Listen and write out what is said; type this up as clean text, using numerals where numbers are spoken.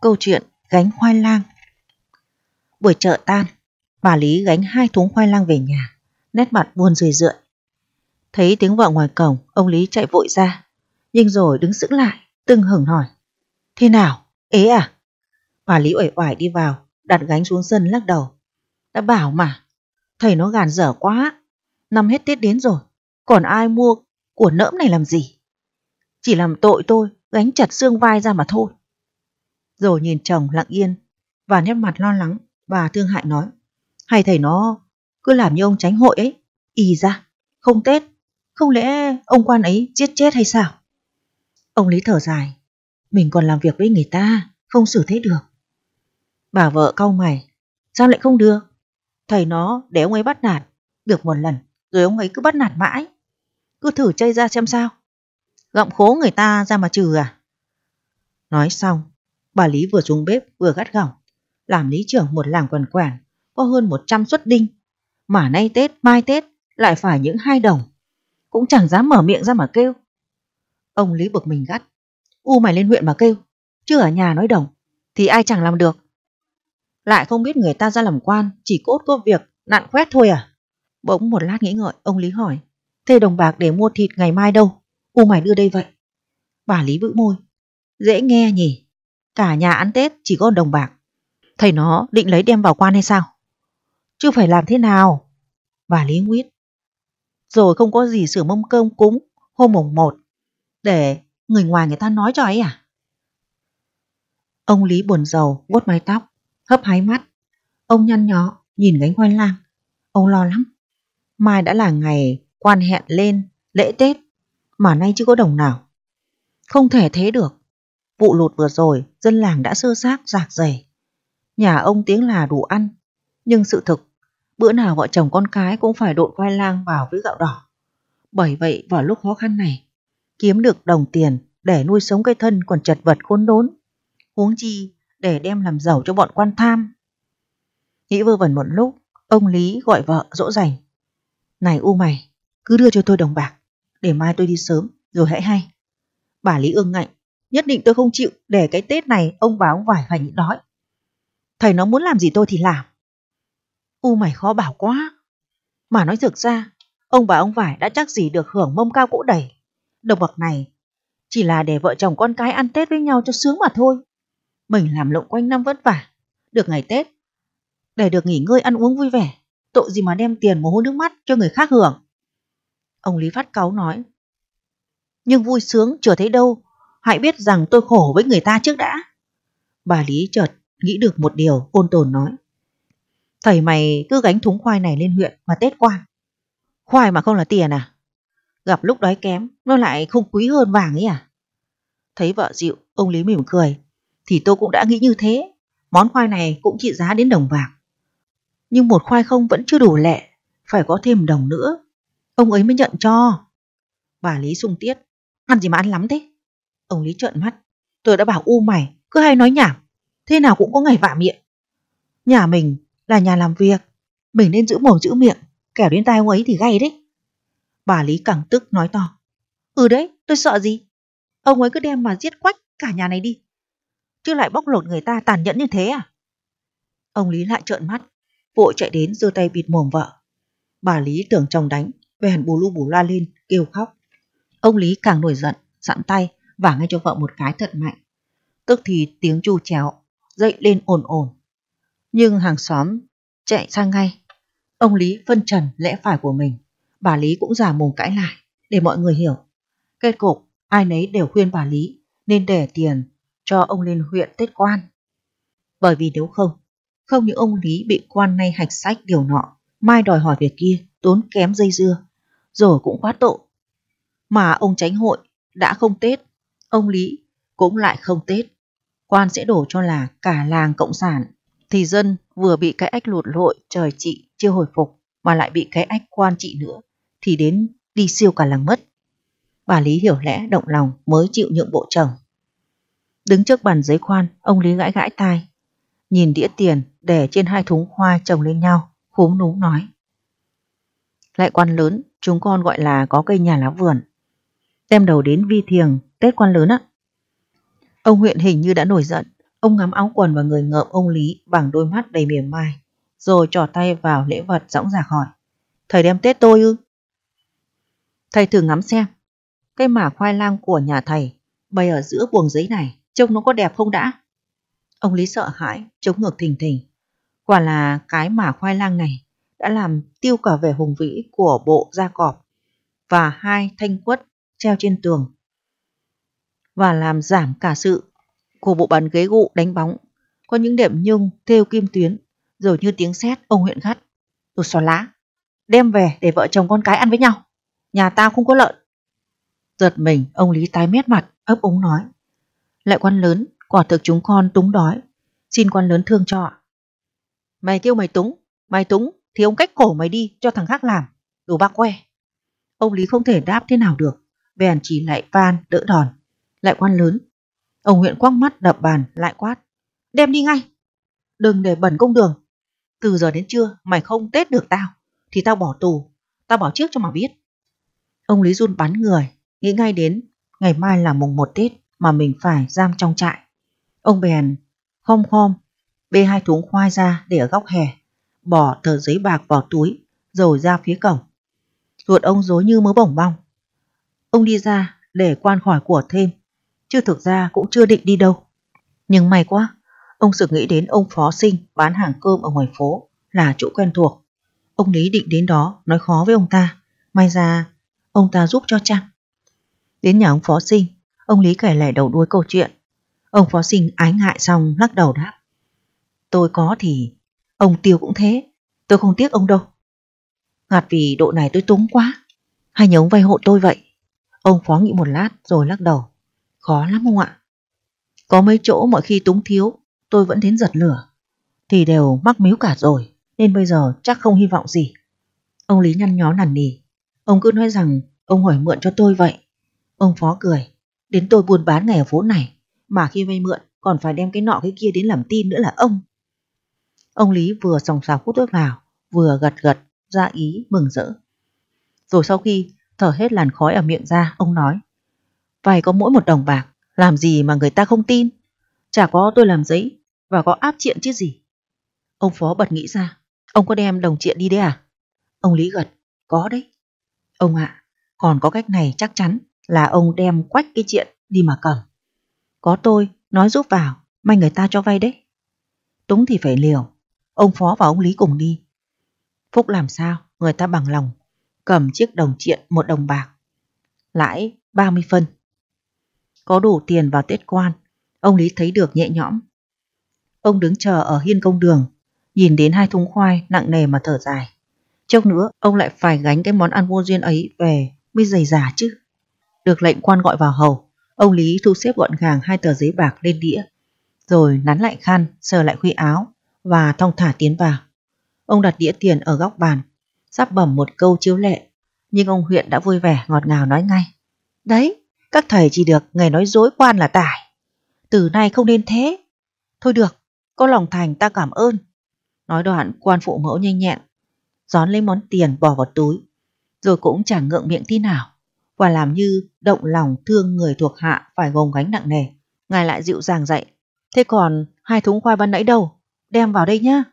Câu chuyện gánh khoai lang. Buổi chợ tan, bà Lý gánh 2 thúng khoai lang về nhà, nét mặt buồn rười rượi. Thấy tiếng vợ ngoài cổng, ông Lý chạy vội ra, nhưng rồi đứng sững lại, tưng hửng hỏi: Thế nào, ế à? Bà Lý uể oải đi vào, đặt gánh xuống sân lắc đầu. Đã bảo mà, thầy nó gàn dở quá, năm hết Tết đến rồi, còn ai mua của nỡm này làm gì? Chỉ làm tội tôi gánh chặt xương vai ra mà thôi. Rồi nhìn chồng lặng yên và nét mặt lo lắng, bà thương hại nói: Hay thầy nó cứ làm như ông Chánh hội ấy, ì ra, không Tết, không lẽ ông quan ấy giết chết hay sao? Ông Lý thở dài: Mình còn làm việc với người ta, không xử thế được. Bà vợ cau mày: Sao lại không được? Thầy nó để ông ấy bắt nạt được một lần, rồi ông ấy cứ bắt nạt mãi. Cứ thử chây ra xem sao. Gặm khố người ta ra mà trừ à? Nói xong, bà Lý vừa xuống bếp vừa gắt gỏng: Làm lý trưởng một làng quần quèn, có hơn 100 suất đinh, mà nay Tết mai Tết lại phải những 2 đồng, cũng chẳng dám mở miệng ra mà kêu. Ông Lý bực mình gắt: Mày lên huyện mà kêu, chứ ở nhà nói đồng thì ai chẳng làm được. Lại không biết người ta ra làm quan chỉ cốt có việc nặn khoét thôi à? Bỗng một lát nghĩ ngợi, ông Lý hỏi: Thế đồng bạc để mua thịt ngày mai đâu? Mày đưa đây vậy. Bà Lý bĩu môi: Dễ nghe nhỉ, cả nhà ăn Tết chỉ có đồng bạc, thầy nó định lấy đem vào quan hay sao? Chứ phải làm thế nào? Bà Lý nguyết: Rồi không có gì sửa mâm cơm cúng hôm mùng 1 để người ngoài người ta nói cho ấy à? Ông Lý buồn rầu vuốt mái tóc, hấp háy mắt. Ông nhăn nhó nhìn gánh khoai lang. Ông lo lắm. Mai đã là ngày quan hẹn lên lễ Tết, mà nay chưa có đồng nào. Không thể thế được. Vụ lụt vừa rồi dân làng đã sơ xác rạc rời. Nhà ông tiếng là đủ ăn, nhưng sự thực bữa nào vợ chồng con cái cũng phải độn khoai lang vào với gạo đỏ. Bởi vậy vào lúc khó khăn này, kiếm được đồng tiền để nuôi sống cái thân còn chật vật khốn đốn, huống chi để đem làm giàu cho bọn quan tham. Nghĩ vơ vẩn một lúc, ông Lý gọi vợ dỗ dành: Này mày, cứ đưa cho tôi đồng bạc, để mai tôi đi sớm rồi hãy hay. Bà Lý ương ngạnh: Nhất định tôi không chịu để cái Tết này ông bà ông vải phải nhịn đói. Thầy nó muốn làm gì tôi thì làm. Mày khó bảo quá. Mà nói thực ra, ông bà ông vải đã chắc gì được hưởng mâm cao cỗ đầy. Đồng bạc này chỉ là để vợ chồng con cái ăn Tết với nhau cho sướng mà thôi. Mình làm lụng quanh năm vất vả, được ngày Tết để được nghỉ ngơi ăn uống vui vẻ, tội gì mà đem tiền mồ hôi nước mắt cho người khác hưởng. Ông Lý phát cáu nói: Nhưng vui sướng chưa thấy đâu, hãy biết rằng tôi khổ với người ta trước đã. Bà Lý chợt nghĩ được một điều, ôn tồn nói: Thầy mày cứ gánh thúng khoai này lên huyện mà Tết quan. Khoai mà không là tiền à? Gặp lúc đói kém nó lại không quý hơn vàng ấy à? Thấy vợ dịu, ông Lý mỉm cười: Thì tôi cũng đã nghĩ như thế. Món khoai này cũng trị giá đến đồng vàng, nhưng một khoai không vẫn chưa đủ lệ, phải có thêm đồng nữa, ông ấy mới nhận cho. Bà Lý sung tiết: Ăn gì mà ăn lắm thế? Ông Lý trợn mắt: Tôi đã bảo mày cứ hay nói nhảm, thế nào cũng có ngày vạ miệng. Nhà mình là nhà làm việc, mình nên giữ mồm giữ miệng, kẻo đến tai ông ấy thì gay đấy. Bà Lý càng tức nói to: Đấy, tôi sợ gì? Ông ấy cứ đem mà giết quách cả nhà này đi, chứ lại bóc lột người ta tàn nhẫn như thế à? Ông Lý lại trợn mắt, vội chạy đến giơ tay bịt mồm vợ. Bà Lý tưởng chồng đánh, bèn bù lu bù loa lên kêu khóc. Ông Lý càng nổi giận, dặn tay vả ngay cho vợ một cái thật mạnh. Tức thì tiếng chu chéo dậy lên ồn ồn, nhưng hàng xóm chạy sang ngay. Ông Lý phân trần lẽ phải của mình, bà Lý cũng giả mồm cãi lại để mọi người hiểu. Kết cục ai nấy đều khuyên bà Lý nên để tiền cho ông lên huyện Tết quan. Bởi vì nếu không những ông Lý bị quan nay hạch sách điều nọ, mai đòi hỏi việc kia, tốn kém dây dưa, rồi cũng quá tội. Mà ông Chánh hội đã không Tết, ông Lý cũng lại không Tết. Quan sẽ đổ cho là cả làng cộng sản, thì dân vừa bị cái ách lụt lội trời trị chưa hồi phục, mà lại bị cái ách quan trị nữa, thì đến đi siêu cả làng mất. Bà Lý hiểu lẽ động lòng mới chịu nhượng bộ chồng. Đứng trước bàn giấy khoan, ông Lý gãi gãi tai, nhìn đĩa tiền để trên 2 thúng khoai chồng lên nhau, khúm núm nói: Lại quan lớn, chúng con gọi là có cây nhà lá vườn, đem đầu đến vi thiềng Tết quan lớn á. Ông huyện hình như đã nổi giận, Ông ngắm áo quần và người ngợm ông Lý bằng đôi mắt đầy mỉa mai, rồi trỏ tay vào lễ vật dõng dạc hỏi. Thầy đem Tết tôi ư? Thầy thử ngắm xem, cái mả khoai lang của nhà thầy bày ở giữa buồng giấy này, trông nó có đẹp không đã? Ông Lý sợ hãi, chống ngược thình thình. Quả là cái mả khoai lang này đã làm tiêu cả vẻ hùng vĩ của bộ da cọp và hai thanh quất treo trên tường, và làm giảm cả sự của bộ bàn ghế gụ đánh bóng, có những đệm nhung thêu kim tuyến, rồi như tiếng sét ông huyện gắt. Đồ xò lá, đem về để vợ chồng con cái ăn với nhau, nhà tao không có lợn. Giật mình, ông Lý tái mét mặt, ấp úng nói. Lại quan lớn, quả thực chúng con túng đói, xin quan lớn thương cho. Mày kêu mày túng thì ông cách cổ mày đi cho thằng khác làm, đồ bạc que. Ông Lý không thể đáp thế nào được, bèn chỉ lại van đỡ đòn. Lại quan lớn, ông huyện quắc mắt đập bàn lại quát. Đem đi ngay, đừng để bẩn công đường. Từ giờ đến trưa mày không tết được tao thì tao bỏ tù, tao bảo trước cho mà biết. Ông Lý run bắn người, nghĩ ngay đến ngày mai là mùng 1 Tết mà mình phải giam trong trại. Ông bèn khom bê hai thúng khoai ra để ở góc hè, bỏ tờ giấy bạc vào túi rồi ra phía cổng. Ruột ông rối như mớ bổng bong. Ông đi ra để quan khỏi của thêm, chứ thực ra cũng chưa định đi đâu. Nhưng may quá, ông sực nghĩ đến ông Phó Sinh bán hàng cơm ở ngoài phố là chỗ quen thuộc. Ông Lý định đến đó nói khó với ông ta, may ra ông ta giúp cho chăng. Đến nhà ông Phó Sinh, ông Lý kể lại đầu đuôi câu chuyện. Ông Phó Sinh ái ngại xong lắc đầu đáp. Tôi có thì ông Tiêu cũng thế, tôi không tiếc ông đâu. Ngặt vì độ này tôi túng quá, hay nhờ ông vay hộ tôi vậy? Ông Phó nghĩ một lát rồi lắc đầu. Khó lắm ông ạ. Có mấy chỗ mọi khi túng thiếu tôi vẫn đến giật lửa, thì đều mắc míu cả rồi, nên bây giờ chắc không hy vọng gì. Ông Lý nhăn nhó nằn nỉ. Ông cứ nói rằng ông hỏi mượn cho tôi vậy. Ông Phó cười. Đến tôi buôn bán ngày ở phố này, mà khi vay mượn còn phải đem cái nọ cái kia đến làm tin nữa là ông. Ông Lý vừa sòng sào hút thuốc lào, vừa gật gật ra ý mừng rỡ. Rồi sau khi thở hết làn khói ở miệng ra, ông nói. Vay có mỗi 1 đồng bạc, làm gì mà người ta không tin? Chả có tôi làm giấy và có áp triện chứ gì. Ông Phó bật nghĩ ra. Ông có đem đồng triện đi đấy à? Ông Lý gật. Có đấy. Ông ạ, còn có cách này chắc chắn là ông đem quách cái triện đi mà cầm. Có tôi nói giúp vào, may người ta cho vay đấy. Túng thì phải liều. Ông Phó và ông Lý cùng đi. Phúc làm sao người ta bằng lòng cầm chiếc đồng triện 1 đồng bạc, lãi 30 phân. Có đủ tiền vào Tết quan, ông Lý thấy được nhẹ nhõm. Ông đứng chờ ở hiên công đường, nhìn đến 2 thúng khoai nặng nề mà thở dài. Chốc nữa ông lại phải gánh cái món ăn vô duyên ấy về mới dày dả chứ. Được lệnh quan gọi vào hầu, ông Lý thu xếp gọn gàng 2 tờ giấy bạc lên đĩa, rồi nắn lại khăn, sờ lại khuy áo và thong thả tiến vào. Ông đặt đĩa tiền ở góc bàn, sắp bẩm một câu chiếu lệ, nhưng ông huyện đã vui vẻ ngọt ngào nói ngay. Đấy, các thầy chỉ được ngày nói dối quan là tải. Từ nay không nên thế. Thôi được, có lòng thành ta cảm ơn. Nói đoạn quan phụ mẫu nhanh nhẹn gión lấy món tiền bỏ vào túi, rồi cũng chẳng ngượng miệng tí nào, và làm như động lòng thương người thuộc hạ phải gồng gánh nặng nề. Ngài lại dịu dàng dạy. Thế còn 2 thúng khoai ban nãy đâu? Đem vào đây nhá.